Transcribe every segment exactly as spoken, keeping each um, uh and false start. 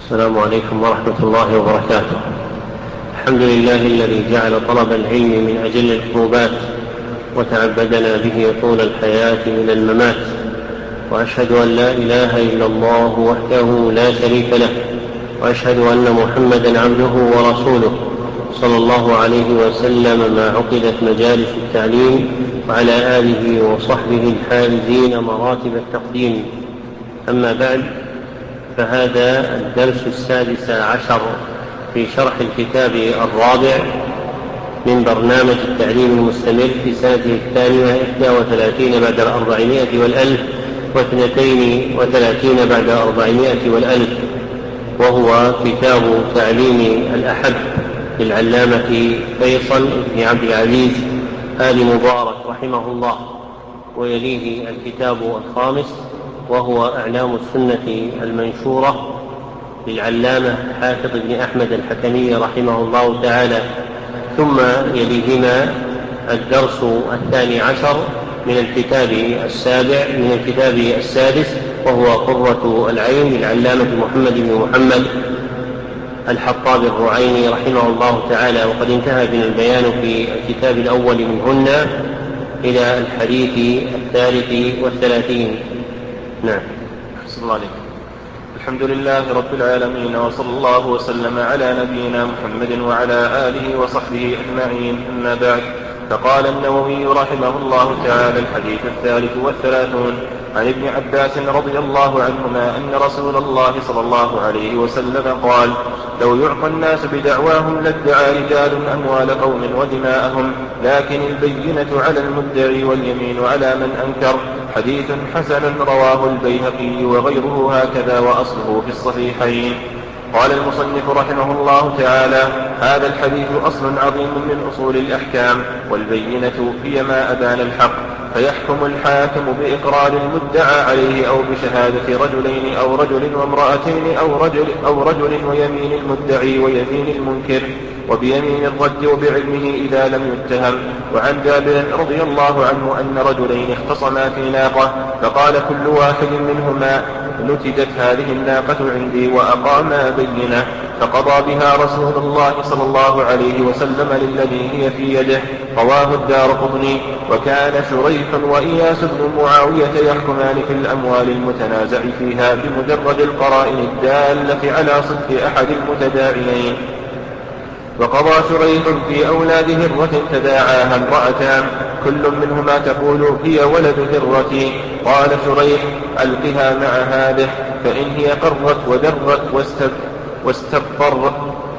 السلام عليكم ورحمة الله وبركاته. الحمد لله الذي جعل طلب العلم من أجل القربات وتعبدنا به طول الحياة إلى الممات، وأشهد أن لا إله إلا الله وحده لا شريك له، وأشهد أن محمدا عبده ورسوله صلى الله عليه وسلم ما عقدت مجالس التعليم، وعلى آله وصحبه الحائزين مراتب التقديم. أما بعد، فهذا الدرس السادس عشر في شرح الكتاب الرابع من برنامج التعليم المستمر في سنته الثانية إحدى وثلاثين بعد الأربعمائة والألف واثنتين وثلاثين بعد أربعمائة والألف، وهو كتاب تعليم الأحب للعلامة فيصل بن عبد العزيز آل مبارك رحمه الله. ويليه الكتاب الخامس وهو أعلام السنة المنشورة للعلامة حافظ بن أحمد الحكمي رحمه الله تعالى. ثم يليهما الدرس الثاني عشر من الكتاب السابع من الكتاب السادس وهو قرة العين للعلامة محمد بن محمد الحطاب الرعيني رحمه الله تعالى. وقد انتهى بنا البيان في الكتاب الأول منهن إلى الحديث الثالث والثلاثين. نعم. بسم الله عليكم. الحمد لله رب العالمين، وصلى الله وسلم على نبينا محمد وعلى آله وصحبه أجمعين. أما بعد، فقال النووي رحمه الله تعالى: الحديث الثالث والثلاثون عن ابن عباس رضي الله عنهما أن رسول الله صلى الله عليه وسلم قال: لو يعطى الناس بدعواهم لادعى رجال أموال قوم ودماءهم، لكن البينة على المدعي واليمين على من أنكر. حديث حسن رواه البيهقي وغيره هكذا، وأصله في الصحيحين. قال المصنف رحمه الله تعالى: هذا الحديث أصل عظيم من أصول الأحكام، والبينة هي ما أبان الحق، فيحكم الحاكم بإقرار المدعى عليه أو بشهادة رجلين أو رجل وامرأتين أو رجل, أو رجل ويمين المدعي ويمين المنكر، وبيمين الرد وبعلمه إذا لم يتهم. وعن جابر رضي الله عنه أن رجلين اختصما في ناقة، فقال كل واحد منهما: نتجت هذه الناقة عندي، وأقاما بينة، فقضى بها رسول الله صلى الله عليه وسلم للذي هي في يده. رواه الدارقطني. وكان شريح وإياس بن معاوية يحكمان في الأموال المتنازع فيها بمجرد القرائن الدالة على صدق أحد المتداعيين. وقضى شريح في أولاد هرة تداعاها امرأتان، كل منهما تقول: هي ولد هرتي. قال شريح: ألقها مع هذه، فإن هي قرت ودرت واستبطرت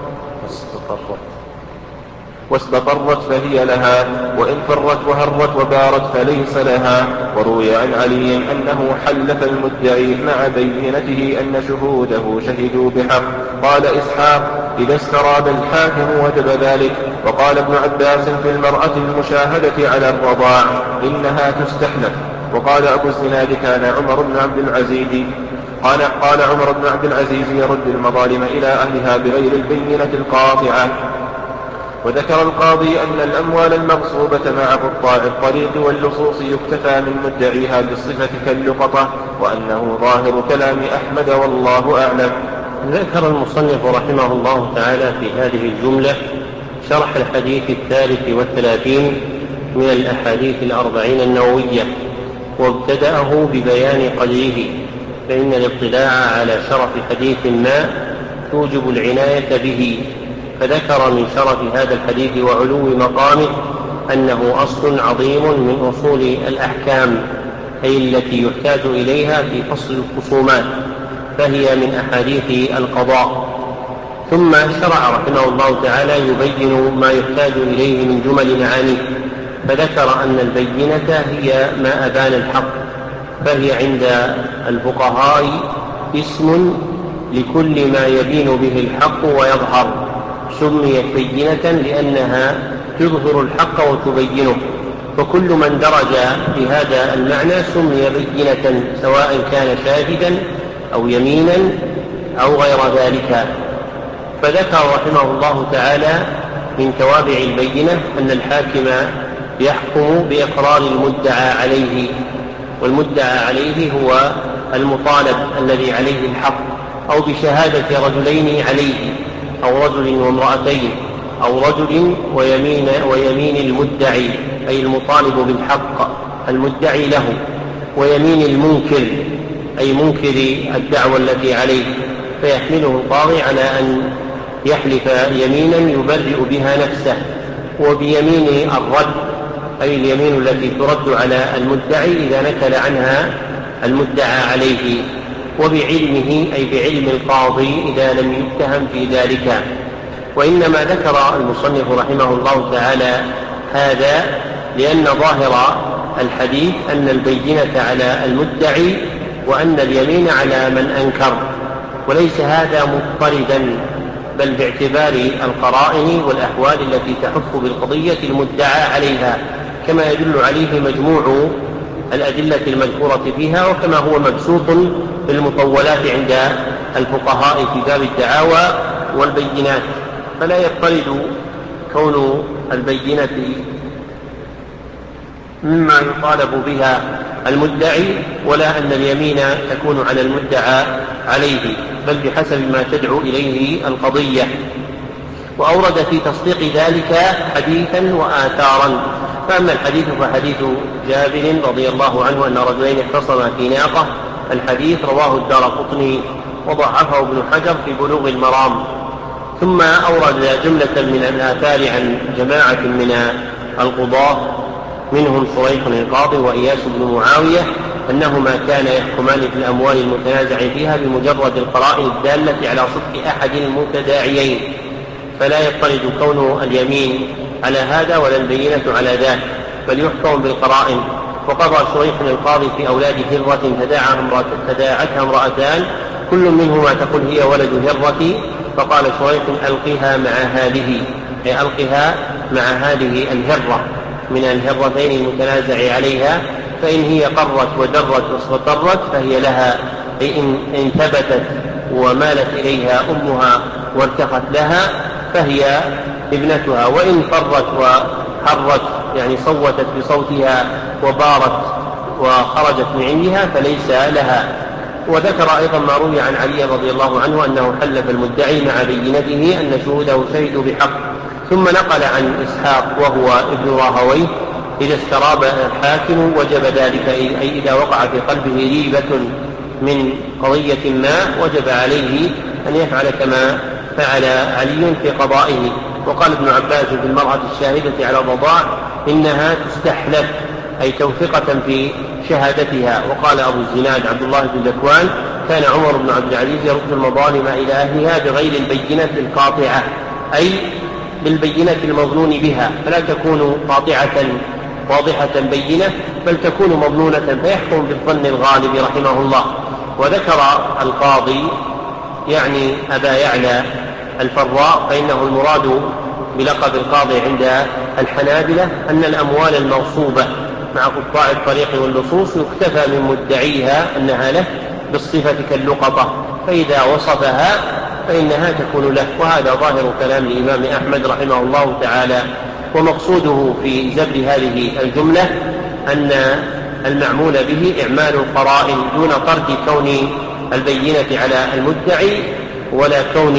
واستقرت فهي لها، وإن فرت وهرت وبارت فليس لها. وروي عن علي أنه حلف المدعي مع بينته أن شهوده شهدوا بحق. قال إسحاق: إذا استراد الحاكم وجب ذلك. وقال ابن عباس في المرأة المشاهدة على الرضاع: إنها تستحلف. وقال أبو الزناد: كان عمر بن عبد العزيز قال, قال عمر بن عبد العزيز يرد المظالم إلى أهلها بغير البينة القاطعة. وذكر القاضي أن الأموال المغصوبة مع قطاع الطريق واللصوص يكتفى من مدعيها بالصفة كاللقطة، وأنه ظاهر كلام أحمد والله أعلم. ذكر المصنف رحمه الله تعالى في هذه الجملة شرح الحديث الثالث والثلاثين من الأحاديث الأربعين النووية، وابتدأه ببيان قدره، فإن الاطلاع على شرف حديث ما توجب العناية به. فذكر من شرف هذا الحديث وعلو مقامه أنه أصل عظيم من أصول الأحكام، أي التي يحتاج إليها في فصل الخصومات، فهي من أحاديث القضاء. ثم شرع رحمه الله تعالى يبين ما يحتاج إليه من جمل معانيه، فذكر أن البينة هي ما أبان الحق، فهي عند الفقهاء اسم لكل ما يبين به الحق ويظهر. سميت بينة لأنها تظهر الحق وتبينه، فكل من درج بهذا المعنى سمي بينة، سواء كان شاهدا أو يمينا أو غير ذلك. فذكر رحمه الله تعالى من توابع البينة أن الحاكم يحكم بإقرار المدعى عليه، والمدعى عليه هو المطالب الذي عليه الحق أو بشهادة رجلين عليه أو رجل وامرأتين أو رجل ويمين, ويمين المدعي أي المطالب بالحق المدعي له، ويمين المنكر أي منكر الدعوة التي عليه، فيحمله القاضي على أن يحلف يمينا يبرئ بها نفسه، وبيمين الرد أي اليمين التي ترد على المدعي إذا نكل عنها المدعى عليه، وبعلمه أي بعلم القاضي إذا لم يتهم في ذلك. وإنما ذكر المصنف رحمه الله تعالى هذا لأن ظاهر الحديث أن البينة على المدعي وأن اليمين على من أنكر، وليس هذا مضطردا، بل باعتبار القرائن والأحوال التي تحف بالقضية المدعى عليها، كما يدل عليه مجموع الأدلة المذكورة فيها، وكما هو مبسوط في المطولات عند الفقهاء في باب الدعاوى والبينات. فلا يضطرد كون البينة مما يطالب بها المدعي، ولا أن اليمين تكون على المدعى عليه، بل بحسب ما تدعو إليه القضية. وأورد في تصديق ذلك حديثا وآثارا. فأما الحديث فحديث جابر رضي الله عنه أن رجلين اختصما في ناقة، الحديث رواه الدارقطني وضعفه ابن حجر في بلوغ المرام. ثم أورد جملة من الآثار عن جماعة من القضاة منهم شريح القاضي وإياس بن معاوية أنهما كان يحكمان في الأموال المتنازع فيها بمجرد القرائن الدالة على صدق أحد المتداعيين، فلا يضطرد كون اليمين على هذا ولا البينة على ذاك، بل يحكم بالقرائن. وقضى شريح القاضي في أولاد هرة تداعتها امرأتان كل منهما تقول هي ولد هرة، فقال شريح ألقها مع هذه، أي ألقها مع هذه الهرة من الهرتين المتنازع عليها، فإن هي قرت ودرت واستطرت فهي لها، أي إن ثبتت ومالت إليها أمها وارتخت لها فهي ابنتها، وإن فرت وحرت يعني صوتت بصوتها وبارت وخرجت من عندها فليس لها. وذكر أيضا ما روي عن علي رضي الله عنه أنه حلف المدعي مع بينته أن شهوده شهدوا بحق. ثم نقل عن إسحاق وهو ابن راهويه إذا استراب الحاكم وجب ذلك، أي إذا وقع في قلبه ريبة من قضية ما وجب عليه أن يفعل كما فعل علي في قضائه. وقال ابن عباس في المرأة الشاهدة على الرضاع إنها تستحلف، أي توثقة في شهادتها. وقال أبو الزناد عبد الله بن ذكوان كان عمر بن عبد العزيز يرد المظالم إلى أهلها بغير البينة القاطعة، أي بالبينة المظنون بها، فلا تكون قاطعة واضحة بينة بل تكون مظنونة، فيحكم بالظن الغالب رحمه الله. وذكر القاضي يعني أبا يعلى الفراء فإنه المراد بلقب القاضي عند الحنابلة أن الأموال المغصوبة مع قطاع الطريق واللصوص يكتفى من مدعيها أنها له بالصفة كاللقطة، فإذا وصفها فإنها تكون له. وهذا ظاهر كلام الإمام أحمد رحمه الله تعالى. ومقصوده في زبر هذه الجملة أن المعمول به إعمال القرائن دون طرد كون البينة على المدعي ولا كون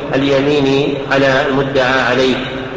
اليمين على المدعى عليه.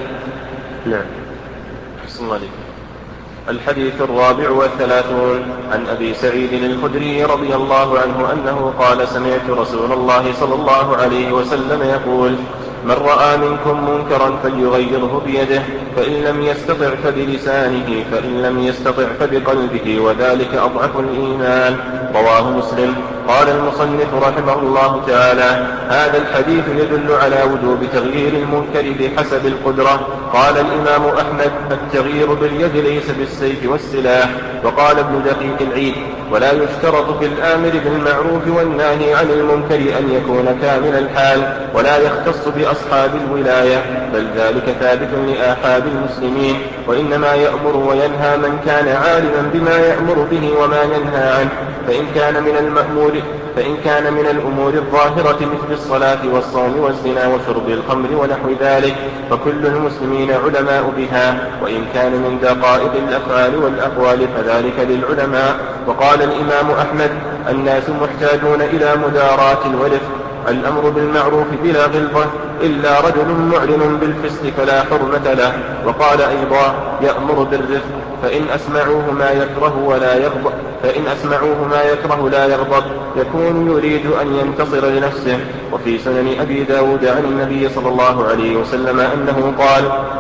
نعم. حسن الله. الحديث الرابع والثلاثون عن أبي سعيد الخدري رضي الله عنه أنه قال سمعت رسول الله صلى الله عليه وسلم يقول من رأى منكم منكرا فليغيره بيده، فإن لم يستطع فبلسانه، فإن لم يستطع فبقلبه، وذلك أضعف الإيمان. رواه مسلم. قال المصنف رحمه الله تعالى هذا الحديث يدل على وجوب تغيير المنكر بحسب القدرة. قال الإمام أحمد التغيير باليد ليس بالسيف والسلاح. وقال ابن دقيق العيد ولا يشترط في الآمر بالمعروف والناهي عن المنكر أن يكون كامل الحال ولا يختص بأصحاب الولاية، بل ذلك ثابت لآحاد المسلمين، وإنما يأمر وينهى من كان عالما بما يأمر به وما ينهى عنه. فإن كان من المأمور فإن كان من الأمور الظاهرة مثل الصلاة والصوم والزنا وشرب الخمر ونحو ذلك فكل المسلمين علماء بها، وإن كان من دقائق الأفعال والأقوال فذلك للعلماء. وقال الإمام أحمد الناس محتاجون إلى مداراة ورفق، الأمر بالمعروف بلا غلظة إلا رجل معلن بالفسق فلا حرمة له. وقال أيضا يأمر بالرفق فإن أسمعوه ما يكره ولا يغضب فإن أسمعوه ما يكره لا يغضب يكون يريد أن ينتصر لنفسه. وفي سنن أبي داود عن النبي صلى الله عليه وسلم أنه قال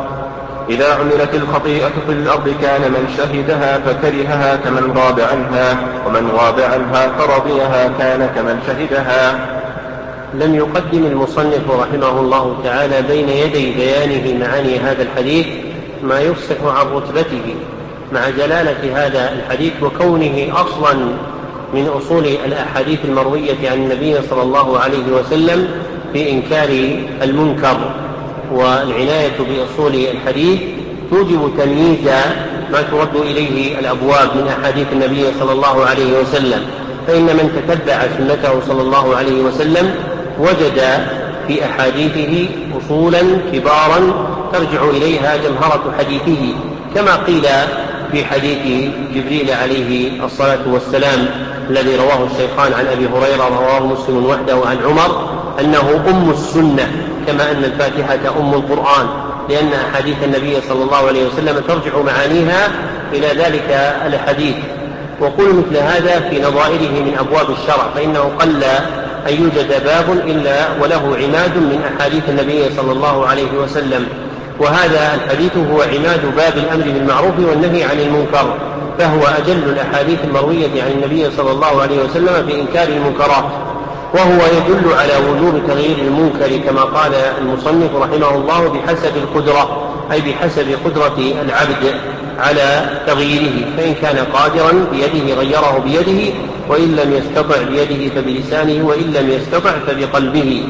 إذا عملت الخطيئة في الأرض كان من شهدها فكرهها كمن غاب عنها ومن غاب عنها فرضيها كان كمن شهدها. لم يقدم المصنف رحمه الله تعالى بين يدي بيانه معاني هذا الحديث ما يفصح عن رتبته مع جلالة هذا الحديث وكونه أصلا من أصول الأحاديث المروية عن النبي صلى الله عليه وسلم في إنكار المنكر. والعناية بأصول الحديث توجب تمييز ما ترد إليه الأبواب من أحاديث النبي صلى الله عليه وسلم، فإن من تتبع سنته صلى الله عليه وسلم وجد في أحاديثه أصولا كبارا ترجع إليها جمهرة حديثه، كما قيل في حديث جبريل عليه الصلاة والسلام الذي رواه الشيخان عن أبي هريرة رواه مسلم وحده وعن عمر أنه أم السنة، كما أن الفاتحة أم القرآن، لأن أحاديث النبي صلى الله عليه وسلم ترجع معانيها إلى ذلك الحديث. وقل مثل هذا في نظائره من أبواب الشرع، فإنه قل أن يوجد باب إلا وله عماد من أحاديث النبي صلى الله عليه وسلم، وهذا الحديث هو عماد باب الأمر بالمعروف والنهي عن المنكر، فهو أجل الأحاديث المروية عن النبي صلى الله عليه وسلم في إنكار المنكرات، وهو يدل على وجوب تغيير المنكر كما قال المصنف رحمه الله بحسب القدرة، أي بحسب قدرة العبد على تغييره، فإن كان قادرا بيده غيره بيده، وإن لم يستطع بيده فبلسانه، وإن لم يستطع فبقلبه.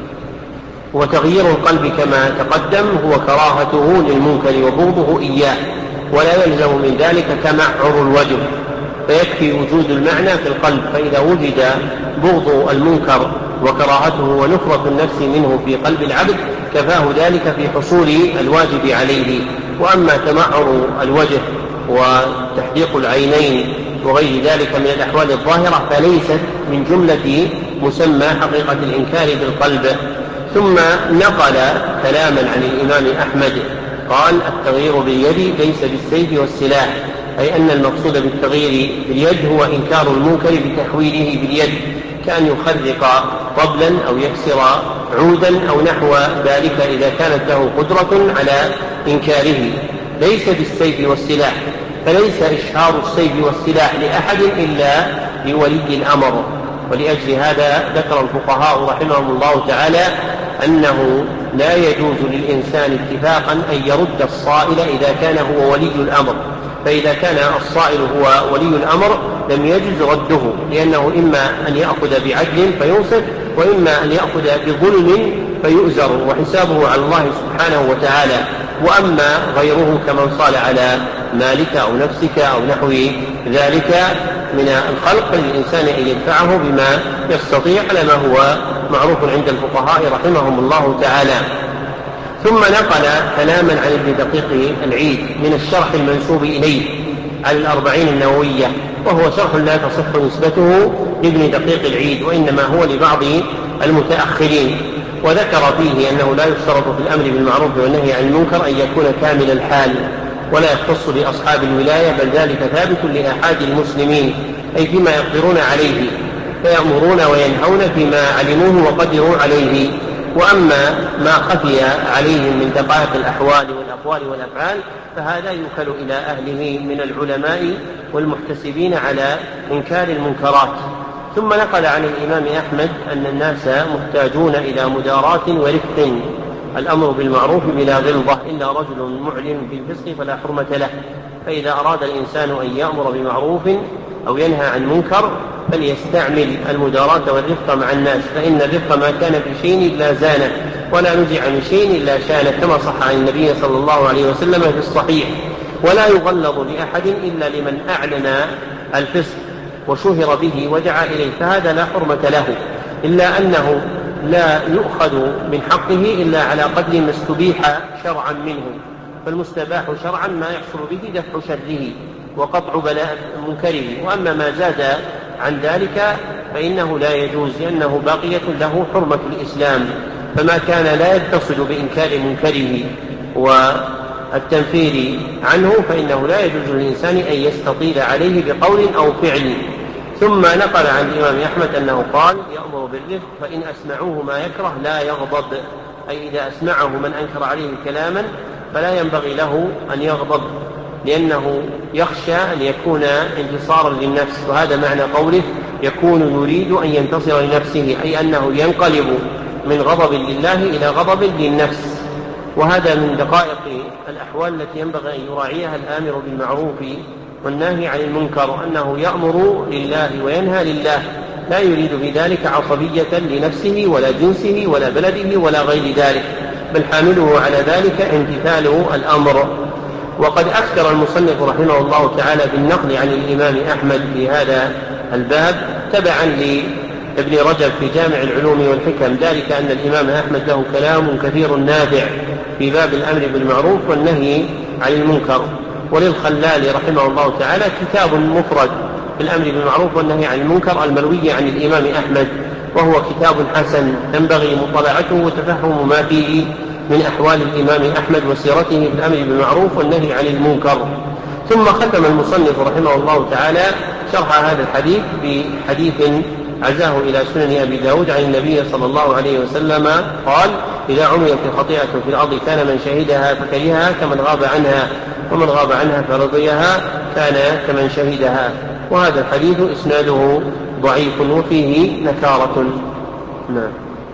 وتغيير القلب كما تقدم هو كراهته للمنكر وبغضه إياه، ولا يلزم من ذلك تمعر الوجه، فيكفي وجود المعنى في القلب، فإذا وجد بغض المنكر وكراهته ونفرة النفس منه في قلب العبد كفاه ذلك في حصول الواجب عليه. وأما تمعر الوجه وتحديق العينين وغير ذلك من الأحوال الظاهرة فليست من جملة مسمى حقيقة الإنكار بالقلب. ثم نقل كلاما عن الإمام أحمد قال التغيير باليد ليس بالسيف والسلاح، أي أن المقصود بالتغيير باليد هو إنكار المنكر بتحويله باليد، كأن يخرق طبلا أو يكسر عودا أو نحو ذلك إذا كانت له قدرة على إنكاره، ليس بالسيف والسلاح، فليس إشهار السيف والسلاح لأحد إلا لولي الأمر. ولأجل هذا ذكر الفقهاء رحمهم الله تعالى أنه لا يجوز للإنسان اتفاقا أن يرد الصائل إذا كان هو ولي الأمر، فإذا كان الصائل هو ولي الأمر لم يجوز رده، لأنه إما أن يأخذ بعدل فينصف، وإما أن يأخذ بظلم فيؤزر، وحسابه على الله سبحانه وتعالى. وأما غيره كمن صال على مالك أو نفسك أو نحو ذلك من الخلق فللإنسان أن يدفعه بما يستطيع على ما هو معروف عند الفقهاء رحمهم الله تعالى. ثم نقل كلاما عن ابن دقيق العيد من الشرح المنسوب إليه على الأربعين النووية، وهو شرح لا تصح نسبته لابن دقيق العيد، وإنما هو لبعض المتأخرين، وذكر فيه أنه لا يشترط في الأمر بالمعروف والنهي عن المنكر أن يكون كامل الحال، ولا يختص بأصحاب الولاية، بل ذلك ثابت لآحاد المسلمين، أي فيما يقدرون عليه، فيأمرون وينهون فيما علموه وقدروا عليه. وأما ما خفي عليهم من دقائق الأحوال والأقوال والأفعال فهذا يوكل إلى أهله من العلماء والمحتسبين على إنكار المنكرات. ثم نقل عن الإمام أحمد أن الناس محتاجون إلى مداراة ورفق، الأمر بالمعروف بلا غلظة، إلا رجل معلن بالفسق فلا حرمة له. فإذا أراد الإنسان أن يأمر بمعروف أو ينهى عن منكر فليستعمل المداراة والرفق مع الناس، فإن الرفق ما كان في شيء إلا زانه، ولا نزع من شيء إلا شانه، كما صح عن النبي صلى الله عليه وسلم في الصحيح. ولا يغلظ لأحد إلا لمن أعلن الفسق وشهر به ودعا إليه، فهذا لا حرمة له، إلا أنه لا يؤخذ من حقه إلا على قدر ما استبيح شرعا منه، فالمستباح شرعا ما يحصل به دفع شره وقطع بلاء منكره، وأما ما زاد عن ذلك فإنه لا يجوز، لأنه باقية له حرمة الإسلام، فما كان لا يتصل بإنكار منكره والتنفير عنه فإنه لا يجوز للإنسان أن يستطيل عليه بقول أو فعل. ثم نقل عن الإمام أحمد أنه قال: يأمر بالرفق، فإن أسمعوه ما يكره لا يغضب، أي إذا أسمعه من أنكر عليه كلاما فلا ينبغي له أن يغضب، لأنه يخشى أن يكون انتصارا للنفس. وهذا معنى قوله: يكون يريد أن ينتصر لنفسه، أي أنه ينقلب من غضب لله إلى غضب للنفس. وهذا من دقائق الأحوال التي ينبغي أن يراعيها الآمر بالمعروف والناهي عن المنكر، أنه يأمر لله وينهى لله، لا يريد بذلك عصبية لنفسه ولا جنسه ولا بلده ولا غير ذلك، بل حامله على ذلك امتثال الأمر. وقد أكثر المصنف رحمه الله تعالى بالنقل عن الإمام أحمد في هذا الباب تبعا لابن رجب في جامع العلوم والحكم، ذلك أن الإمام أحمد له كلام كثير نافع في باب الأمر بالمعروف والنهي عن المنكر. وللخلال رحمه الله تعالى كتاب مفرد في الأمر بالمعروف والنهي عن المنكر المروي عن الإمام أحمد، وهو كتاب حسن ينبغي مطالعته وتفهم ما فيه من أحوال الإمام أحمد وسيرته في الأمر بالمعروف والنهي عن المنكر. ثم ختم المصنف رحمه الله تعالى شرح هذا الحديث بحديث عزاه إلى سنن أبي داود عن النبي صلى الله عليه وسلم قال: إذا عملت خطيئة في الأرض كان من شهدها فكرهها كمن غاب عنها، ومن غاب عنها فرضيها كان كمن شهدها. وهذا الحديث إسناده ضعيف وفيه نكارة. نعم.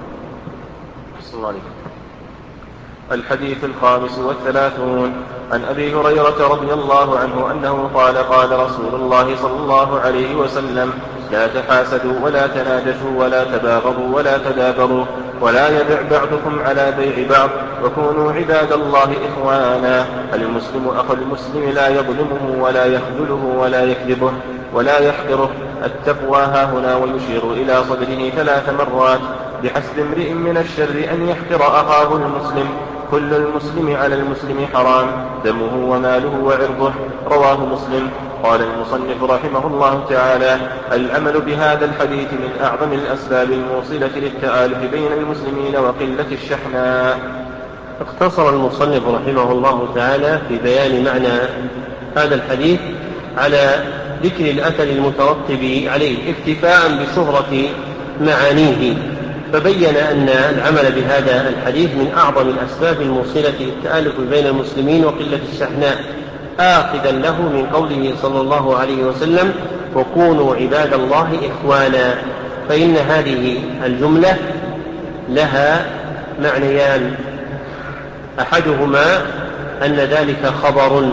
الحديث الخامس والثلاثون عن أبي هريرة رضي الله عنه أنه قال: قال رسول الله صلى الله عليه وسلم: لا تحاسدوا ولا تناجشوا ولا تباغضوا ولا تدابروا ولا يبع بعضكم على بيع بعض، وكونوا عباد الله إخوانا. المسلم أخو المسلم لا يظلمه ولا يخذله ولا يكذبه ولا يحقره. التقوى هاهنا، ويشير إلى صدره ثلاث مرات: بحسب امرئ من الشر أن يحقر أخاه المسلم. كل المسلم على المسلم حرام، دمه وماله وعرضه. رواه مسلم. قال المصنف رحمه الله تعالى: العمل بهذا الحديث من أعظم الأسباب الموصلة للتآلف بين المسلمين وقلة الشحناء. اقتصر المصنف رحمه الله تعالى في بيان معنى هذا الحديث على ذكر الأثر المترتب عليه اكتفاء بشهرة معانيه، فبين أن العمل بهذا الحديث من أعظم الأسباب الموصلة للتآلف بين المسلمين وقلة الشحناء، آخذا له من قوله صلى الله عليه وسلم: وكونوا عباد الله إخوانا. فإن هذه الجملة لها معنيان: أحدهما أن ذلك خبر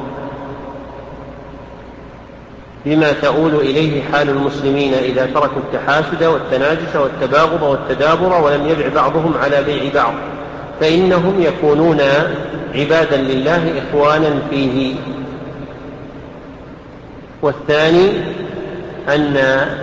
بما تؤول إليه حال المسلمين إذا تركوا التحاسد والتناجش والتباغض والتدابر ولم يبع بعضهم على بيع بعض، فإنهم يكونون عبادا لله إخوانا فيه. والثاني أن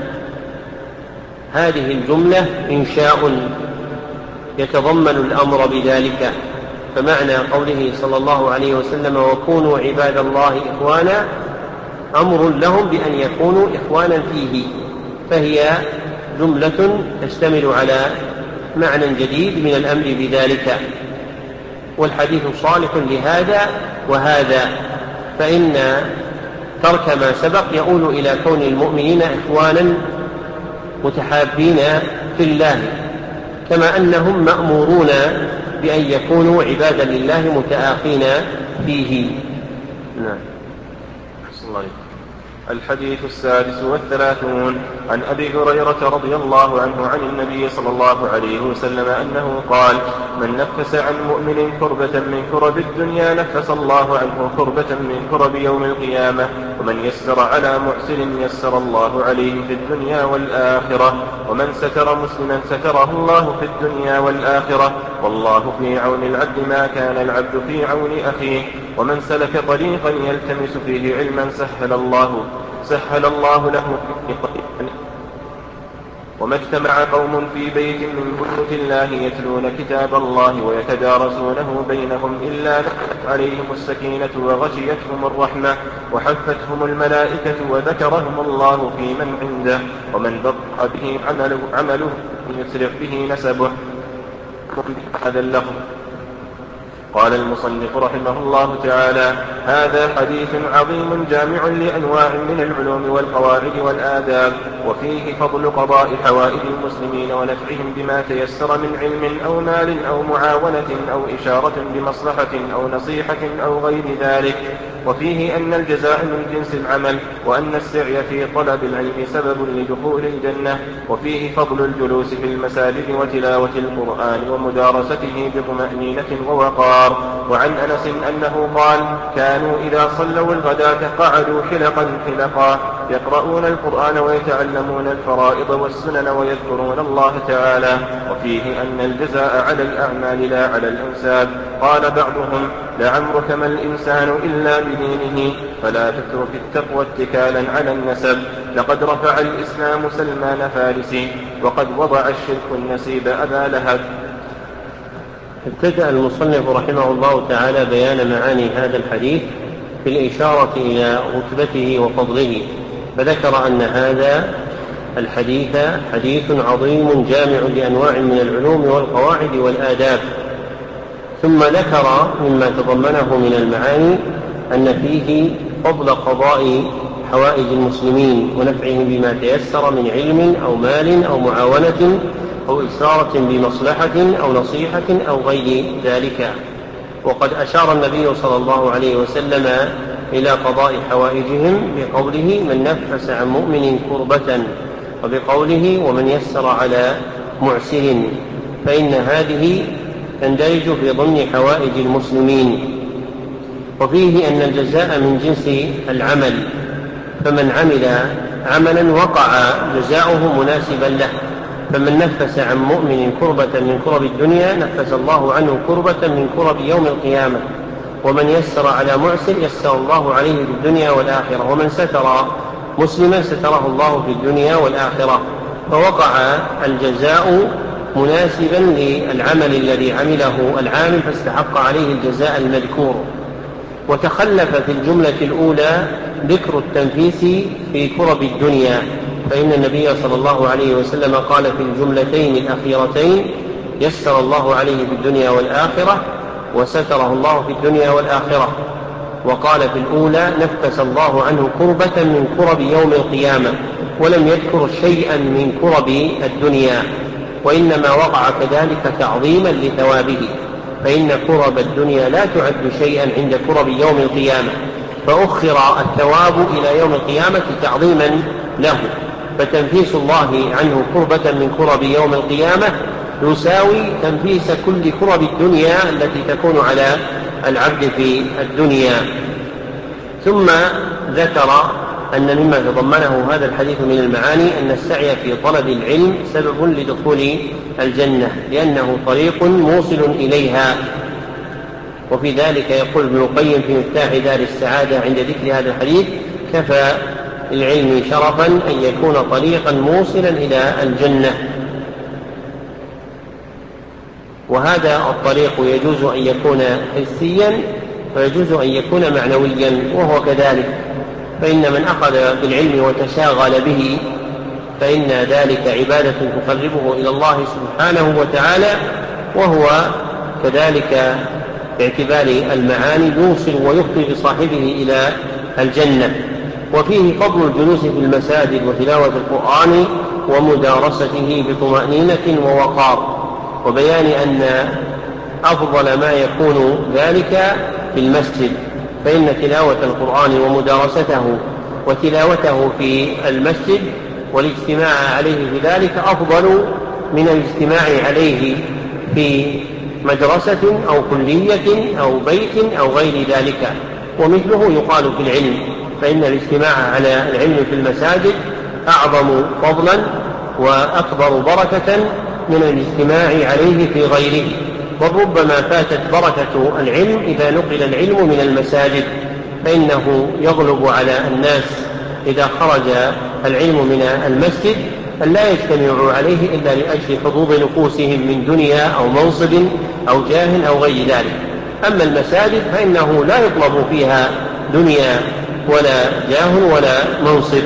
هذه الجملة إنشاء يتضمن الأمر بذلك، فمعنى قوله صلى الله عليه وسلم: وكونوا عباد الله إخوانا، أمر لهم بأن يكونوا إخوانا فيه، فهي جملة تشتمل على معنى جديد من الأمر بذلك. والحديث صالح لهذا وهذا، فإن ترك ما سبق يؤول إلى كون المؤمنين إخوانا متحابين في الله، كما أنهم مأمورون بأن يكونوا عبادا لله متآخين فيه. نعم. الحديث السادس والثلاثون عن أبي هريرة رضي الله عنه عن النبي صلى الله عليه وسلم أنه قال: من نفس عن مؤمن كربة من كرب الدنيا نفس الله عنه كربة من كرب يوم القيامة، ومن يسر على معسر يسر الله عليه في الدنيا والآخرة، ومن ستر مسلما ستره الله في الدنيا والآخرة، والله في عون العبد ما كان العبد في عون أخيه. ومن سلك طريقا يلتمس فيه علما سهل الله سهل الله له وما اجتمع قوم في بيت من بيوت الله يتلون كتاب الله ويتدارسونه بينهم إلا نزلت عليهم السكينة وغشيتهم الرحمة وحفتهم الملائكة وذكرهم الله في من عنده ومن بطأ به عمله, عمله يسرع به نسبه. هذا اللفظ. قال المصنف رحمه الله تعالى: هذا حديث عظيم جامع لأنواع من العلوم والقواعد والآداب، وفيه فضل قضاء حوائج المسلمين ونفعهم بما تيسر من علم أو مال أو معاونة أو إشارة بمصلحة أو نصيحة أو غير ذلك، وفيه أن الجزاء من جنس العمل، وأن السعي في طلب العلم سبب لدخول الجنة، وفيه فضل الجلوس في المساجد وتلاوة القرآن ومدارسته بطمأنينة ووقار. وعن أنس أنه قال: كانوا إذا صلوا الغداة قعدوا حلقا حلقا يقرؤون القرآن ويتعلمون الفرائض والسنن ويذكرون الله تعالى. وفيه أن الجزاء على الأعمال لا على الأنساب. قال بعضهم: لعمرك ما الإنسان إلا بدينه، فلا تترك التقوى اتكالا على النسب. لقد رفع الإسلام سلمان فارسي، وقد وضع الشرك النسيب أبا لهب. ابتدأ المصنف رحمه الله تعالى بيان معاني هذا الحديث بالإشارة إلى رتبته وفضله، فذكر أن هذا الحديث حديث عظيم جامع لأنواع من العلوم والقواعد والآداب. ثم ذكر مما تضمنه من المعاني أن فيه فضل قضاء حوائج المسلمين ونفعهم بما تيسر من علم أو مال أو معاونة أو إشارة بمصلحة أو نصيحة أو غير ذلك. وقد أشار النبي صلى الله عليه وسلم إلى قضاء حوائجهم بقوله: من نفس عن مؤمن كربة، وبقوله: ومن يسر على معسر، فإن هذه تندرج في ضمن حوائج المسلمين. وفيه أن الجزاء من جنس العمل، فمن عمل عملا وقع جزاؤه مناسبا له، فمن نفس عن مؤمن كربة من كرب الدنيا نفس الله عنه كربة من كرب يوم القيامة، ومن يسر على معسر يسر الله عليه في الدنيا والآخرة، ومن ستر مسلما ستره الله في الدنيا والآخرة. فوقع الجزاء مناسبا للعمل الذي عمله العامل فاستحق عليه الجزاء المذكور. وتخلف في الجملة الأولى ذكر التنفيس في كرب الدنيا، فإن النبي صلى الله عليه وسلم قال في الجملتين الأخيرتين: يسر الله عليه في الدنيا والآخرة، وستره الله في الدنيا والآخرة. وقال في الأولى: نفس الله عنه كربة من كرب يوم القيامة، ولم يذكر شيئا من كرب الدنيا، وإنما وقع كذلك تعظيما لثوابه، فإن كرب الدنيا لا تعد شيئا عند كرب يوم القيامة، فأخر الثواب إلى يوم القيامة تعظيما له. فتنفيس الله عنه كربة من كرب يوم القيامة يساوي تنفيس كل كرب الدنيا التي تكون على العبد في الدنيا. ثم ذكر أن مما تضمنه هذا الحديث من المعاني أن السعي في طلب العلم سبب لدخول الجنة، لأنه طريق موصل إليها. وفي ذلك يقول ابن القيم في مفتاح دار السعادة عند ذكر هذا الحديث: كفى العلم شرفا أن يكون طريقا موصلا إلى الجنة. وهذا الطريق يجوز أن يكون حسيا ويجوز أن يكون معنويا، وهو كذلك، فإن من أخذ بالعلم وتشاغل به فإن ذلك عبادة تقربه إلى الله سبحانه وتعالى، وهو كذلك باعتبار المعاني يوصل ويفضي بصاحبه إلى الجنة. وفيه فضل الجلوس في المساجد وتلاوة القرآن ومدارسته بطمأنينة ووقار، وبيان أن أفضل ما يكون ذلك في المسجد، فإن تلاوة القرآن ومدارسته وتلاوته في المسجد والاجتماع عليه في ذلك أفضل من الاجتماع عليه في مدرسة أو كلية أو بيت أو غير ذلك. ومثله يقال في العلم، فإن الاجتماع على العلم في المساجد أعظم فضلا وأكبر بركة من الاجتماع عليه في غيره. وربما فاتت بركة العلم إذا نقل العلم من المساجد، فإنه يغلب على الناس إذا خرج العلم من المسجد أن لا يجتمعوا عليه إلا لأجل حظوظ نفوسهم من دنيا أو منصب أو جاه أو غير ذلك. أما المساجد فإنه لا يطلب فيها دنيا ولا جاه ولا منصب،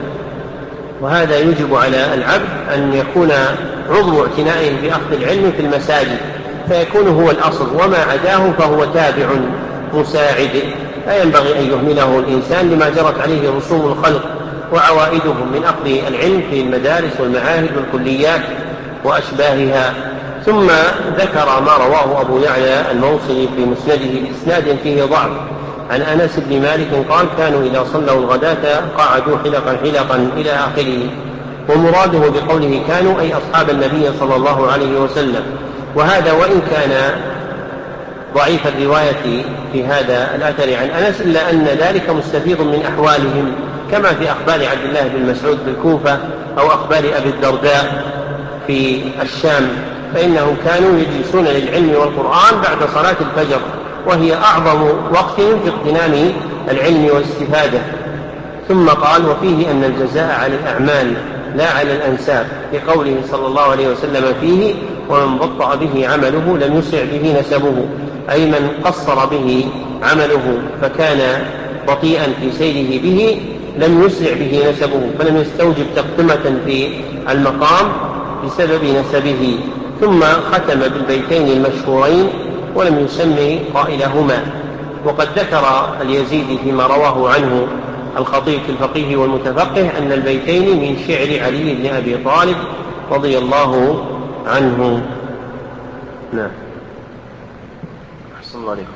وهذا يجب على العبد أن يكون عضو اعتنائه بأخذ العلم في المساجد، فيكون هو الأصل، وما عداه فهو تابع مساعد. لا ينبغي أن يهمله الإنسان لما جرت عليه رسوم الخلق وعوائدهم من أخذ العلم في المدارس والمعاهد والكليات وأشباهها. ثم ذكر ما رواه أبو يعلى الموصلي في مسنده بإسناد فيه ضعف عن أنس بن مالك قال: كانوا إذا صلوا الغداة قعدوا حلقا حلقا إلى آخره. ومراده بقوله كانوا أي أصحاب النبي صلى الله عليه وسلم. وهذا وإن كان ضعيف الرواية في هذا الأثر عن أنس، إلا أن ذلك مستفيض من أحوالهم، كما في أخبار عبد الله بن مسعود في الكوفة أو أخبار أبي الدرداء في الشام، فإنهم كانوا يجلسون للعلم والقرآن بعد صلاة الفجر، وهي أعظم وقت في اغتنام العلم والاستفادة. ثم قال: وفيه أن الجزاء على الأعمال لا على الأنساب، لقوله صلى الله عليه وسلم فيه: ومن بطأ به عمله لم يسع به نسبه، أي من قصر به عمله فكان بطيئا في سيره به لم يسرع به نسبه، فلم يستوجب تقدمة في المقام بسبب نسبه. ثم ختم بالبيتين المشهورين ولم يسمي قائلهما. وقد ذكر اليزيدي فيما رواه عنه الخطيب في الفقيه والمتفقه أن البيتين من شعر علي بن أبي طالب رضي الله عنه. نعم. أحسن الله عليكم.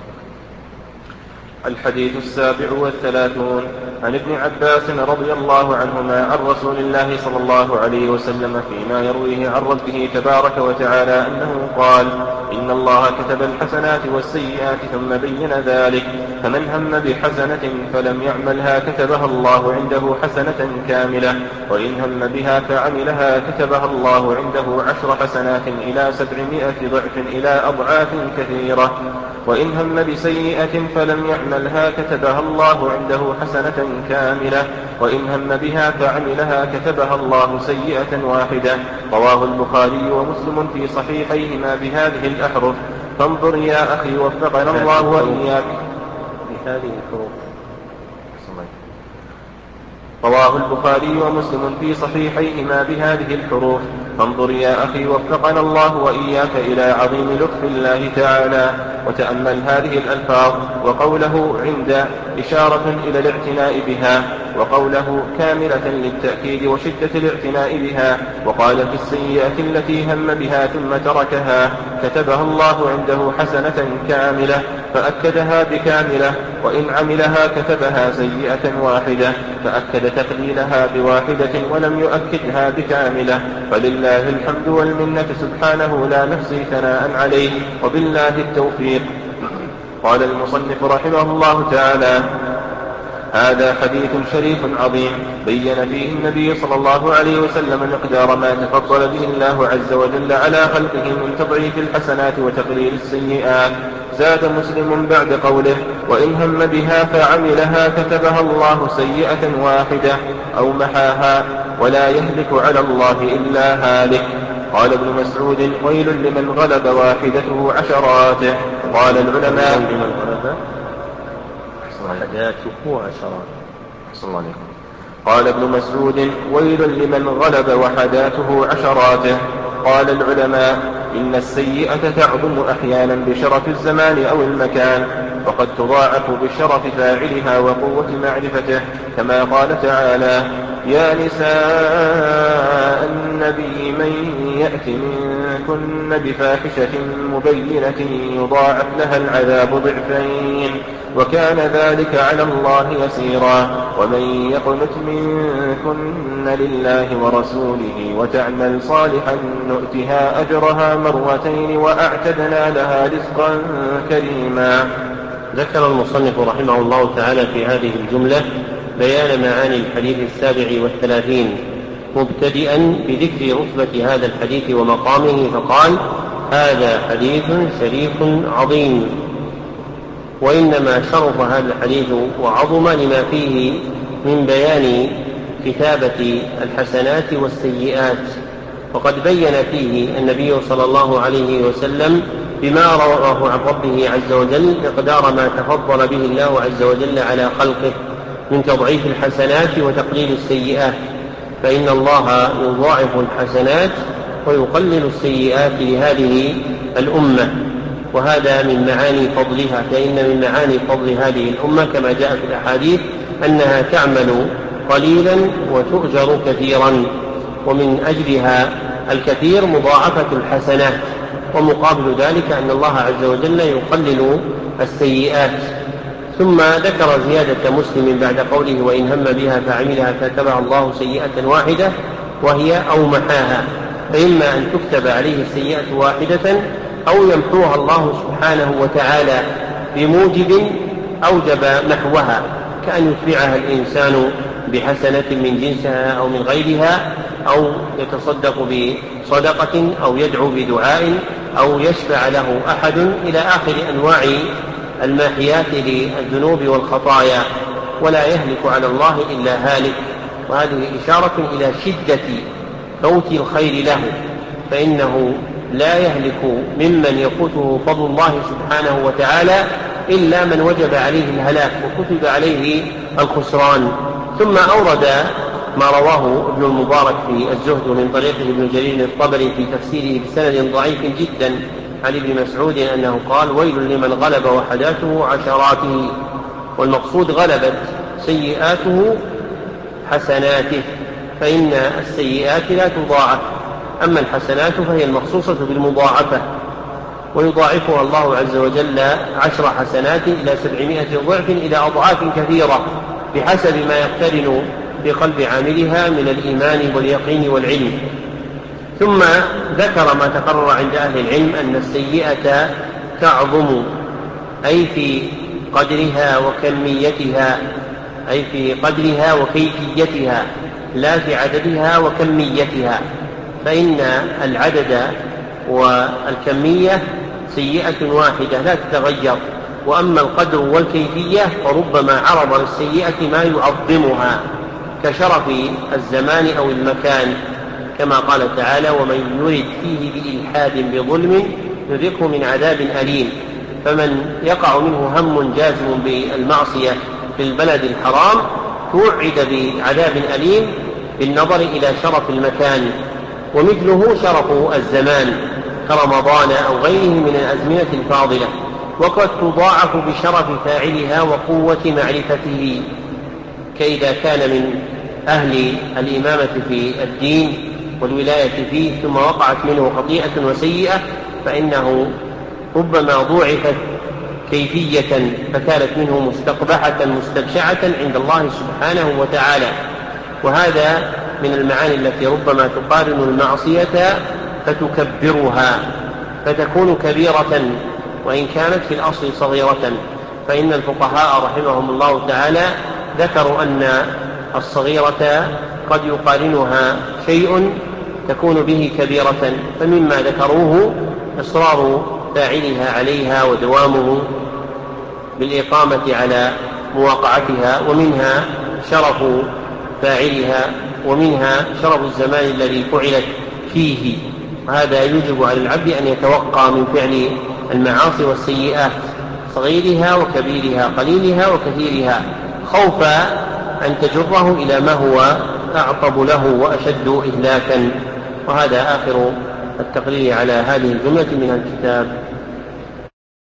الحديث السابع والثلاثون عن ابن عباس رضي الله عنهما عن رسول الله صلى الله عليه وسلم فيما يرويه عن ربه تبارك وتعالى أنه قال: إن الله كتب الحسنات والسيئات ثم بين ذلك، فمن هم بحسنة فلم يعملها كتبها الله عنده حسنة كاملة، وإن هم بها فعملها كتبها الله عنده عشر حسنات إلى سبعمائة ضعف إلى أضعاف كثيرة، وإن هم بسيئة فلم يعملها كتبها الله عنده حسنة كاملة، وإن هم بها فعملها كتبها الله سيئة واحدة. رواه البخاري ومسلم في صحيحيهما بهذه الأحرف. فانظر يا أخي وفقنا الله وإياك بهذه الحروف. رواه البخاري ومسلم في صحيحيهما بهذه الحروف. فانظر يا أخي وفقنا الله وإياك إلى عظيم لطف الله تعالى، وتأمل هذه الألفاظ: وقوله عند إشارة إلى الاعتناء بها، وقوله كاملة للتأكيد وشدة الاعتناء بها. وقال في السيئة التي هم بها ثم تركها كتبها الله عنده حسنة كاملة، فأكدها بكاملة، وإن عملها كتبها سيئة واحدة، فأكد تقليلها بواحدة ولم يؤكدها بكاملة. فلله الحمد والمنة سبحانه لا نحصي ثناء عليه، وبالله التوفيق. قال المصنف رحمه الله تعالى: هذا حديث شريف عظيم بين فيه النبي صلى الله عليه وسلم مقدار ما تفضل به الله عز وجل على خلقه من تضعيف الحسنات وتقليل السيئات. زاد مسلم بعد قوله: وإن هم بها فعملها كتبها الله سيئة واحدة أو محاها، ولا يهلك على الله إلا هالك. قال ابن مسعود: ويل لمن غلب واحدته عشراته. قال العلماء: لمن غلب وحداته عشرات. صلى الله عليه وسلم. قال ابن مسعود: ويل لمن غلب وحداته عشراته. قال العلماء: إن السيئة تعظم أحيانا بشرف الزمان أو المكان، وقد تضاعف بشرف فاعلها وقوة معرفته، كما قال تعالى: يا نساء النبي من يأت منكن بفاحشة مبينة يضاعف لها العذاب ضعفين، وكان ذلك على الله يسيرا. ومن يقنت منكن لله ورسوله وتعمل صالحا نؤتها أجرها مرتين وأعتدنا لها رزقا كريما. ذكر المصنف رحمه الله تعالى في هذه الجملة بيان معاني الحديث السابع والثلاثين، مبتدئا بذكر رتبة هذا الحديث ومقامه، فقال: هذا حديث شريف عظيم. وإنما شرف هذا الحديث وعظم لما فيه من بيان كتابة الحسنات والسيئات. وقد بين فيه النبي صلى الله عليه وسلم بما رواه عن ربه عز وجل مقدار ما تفضل به الله عز وجل على خلقه من تضعيف الحسنات وتقليل السيئات، فإن الله يضاعف الحسنات ويقلل السيئات لهذه الأمة، وهذا من معاني فضلها. فإن من معاني فضل هذه الأمة كما جاء في الأحاديث أنها تعمل قليلا وتؤجر كثيرا، ومن أجلها الكثير مضاعفة الحسنات، ومقابل ذلك أن الله عز وجل يقلل السيئات. ثم ذكر زيادة مسلم بعد قوله وإن هم بها فعملها كتبها الله سيئة واحدة وهي أو محاها، فإما أن تكتب عليه السيئة واحدة أو يمحوها الله سبحانه وتعالى بموجب أوجب محوها، كأن يتبعها الإنسان بحسنة من جنسها أو من غيرها، أو يتصدق بصدقة أو يدعو بدعاء أو يشفع له أحد إلى آخر أنواع الماحيات للذنوب والخطايا، ولا يهلك على الله إلا هالك. وهذه إشارة إلى شدة فوت الخير له، فإنه لا يهلك ممن يفوته فضل الله سبحانه وتعالى إلا من وجب عليه الهلاك وكتب عليه الخسران. ثم أورد ما رواه ابن المبارك في الزهد من طريق ابن جرير الطبري في تفسيره بسند ضعيف جدا عن ابن مسعود أنه قال ويل لمن غلب وحداته عشراته، والمقصود غلبت سيئاته حسناته، فإن السيئات لا تضاعف، أما الحسنات فهي المخصوصة بالمضاعفة، ويضاعفها الله عز وجل عشر حسنات إلى سبعمائة ضعف إلى أضعاف كثيرة بحسب ما يقترن في قلب عاملها من الإيمان واليقين والعلم. ثم ذكر ما تقرر عند أهل العلم أن السيئة تعظم، أي في قدرها وكميتها، أي في قدرها وكيفيتها لا في عددها وكميتها، فإن العدد والكمية سيئة واحدة لا تتغير، وأما القدر والكيفية فربما عرض للسيئة ما يعظمها كشرف الزمان أو المكان، كما قال تعالى ومن يرد فيه بإلحاد بظلم يذقه من عذاب أليم. فمن يقع منه هم جازم بالمعصية في البلد الحرام توعد بعذاب أليم بالنظر إلى شرف المكان، ومثله شرف الزمان كرمضان أو غيره من الأزمنة الفاضلة، وقد تضاعف بشرف فاعلها وقوة معرفته، كإذا كان من أهل الإمامة في الدين والولاية فيه ثم وقعت منه خطيئة وسيئة فإنه ربما ضوعفت كيفية فكانت منه مستقبحة مستبشعة عند الله سبحانه وتعالى. وهذا من المعاني التي ربما تقارن المعصية فتكبرها فتكون كبيرة وإن كانت في الأصل صغيرة، فإن الفقهاء رحمهم الله تعالى ذكروا أن الصغيرة قد يقارنها شيء تكون به كبيرة، فمما ذكروه إصرار فاعلها عليها ودوامه بالإقامة على مواقعتها، ومنها شرف فاعلها، ومنها شرف الزمان الذي فعلت فيه. وهذا يجب على العبد أن يتوقع من فعل المعاصي والسيئات صغيرها وكبيرها قليلها وكثيرها خوفا أن تجره إلى ما هو أعقب له وأشد إهلاكا. وهذا آخر التقرير على هذه الجملة من الكتاب.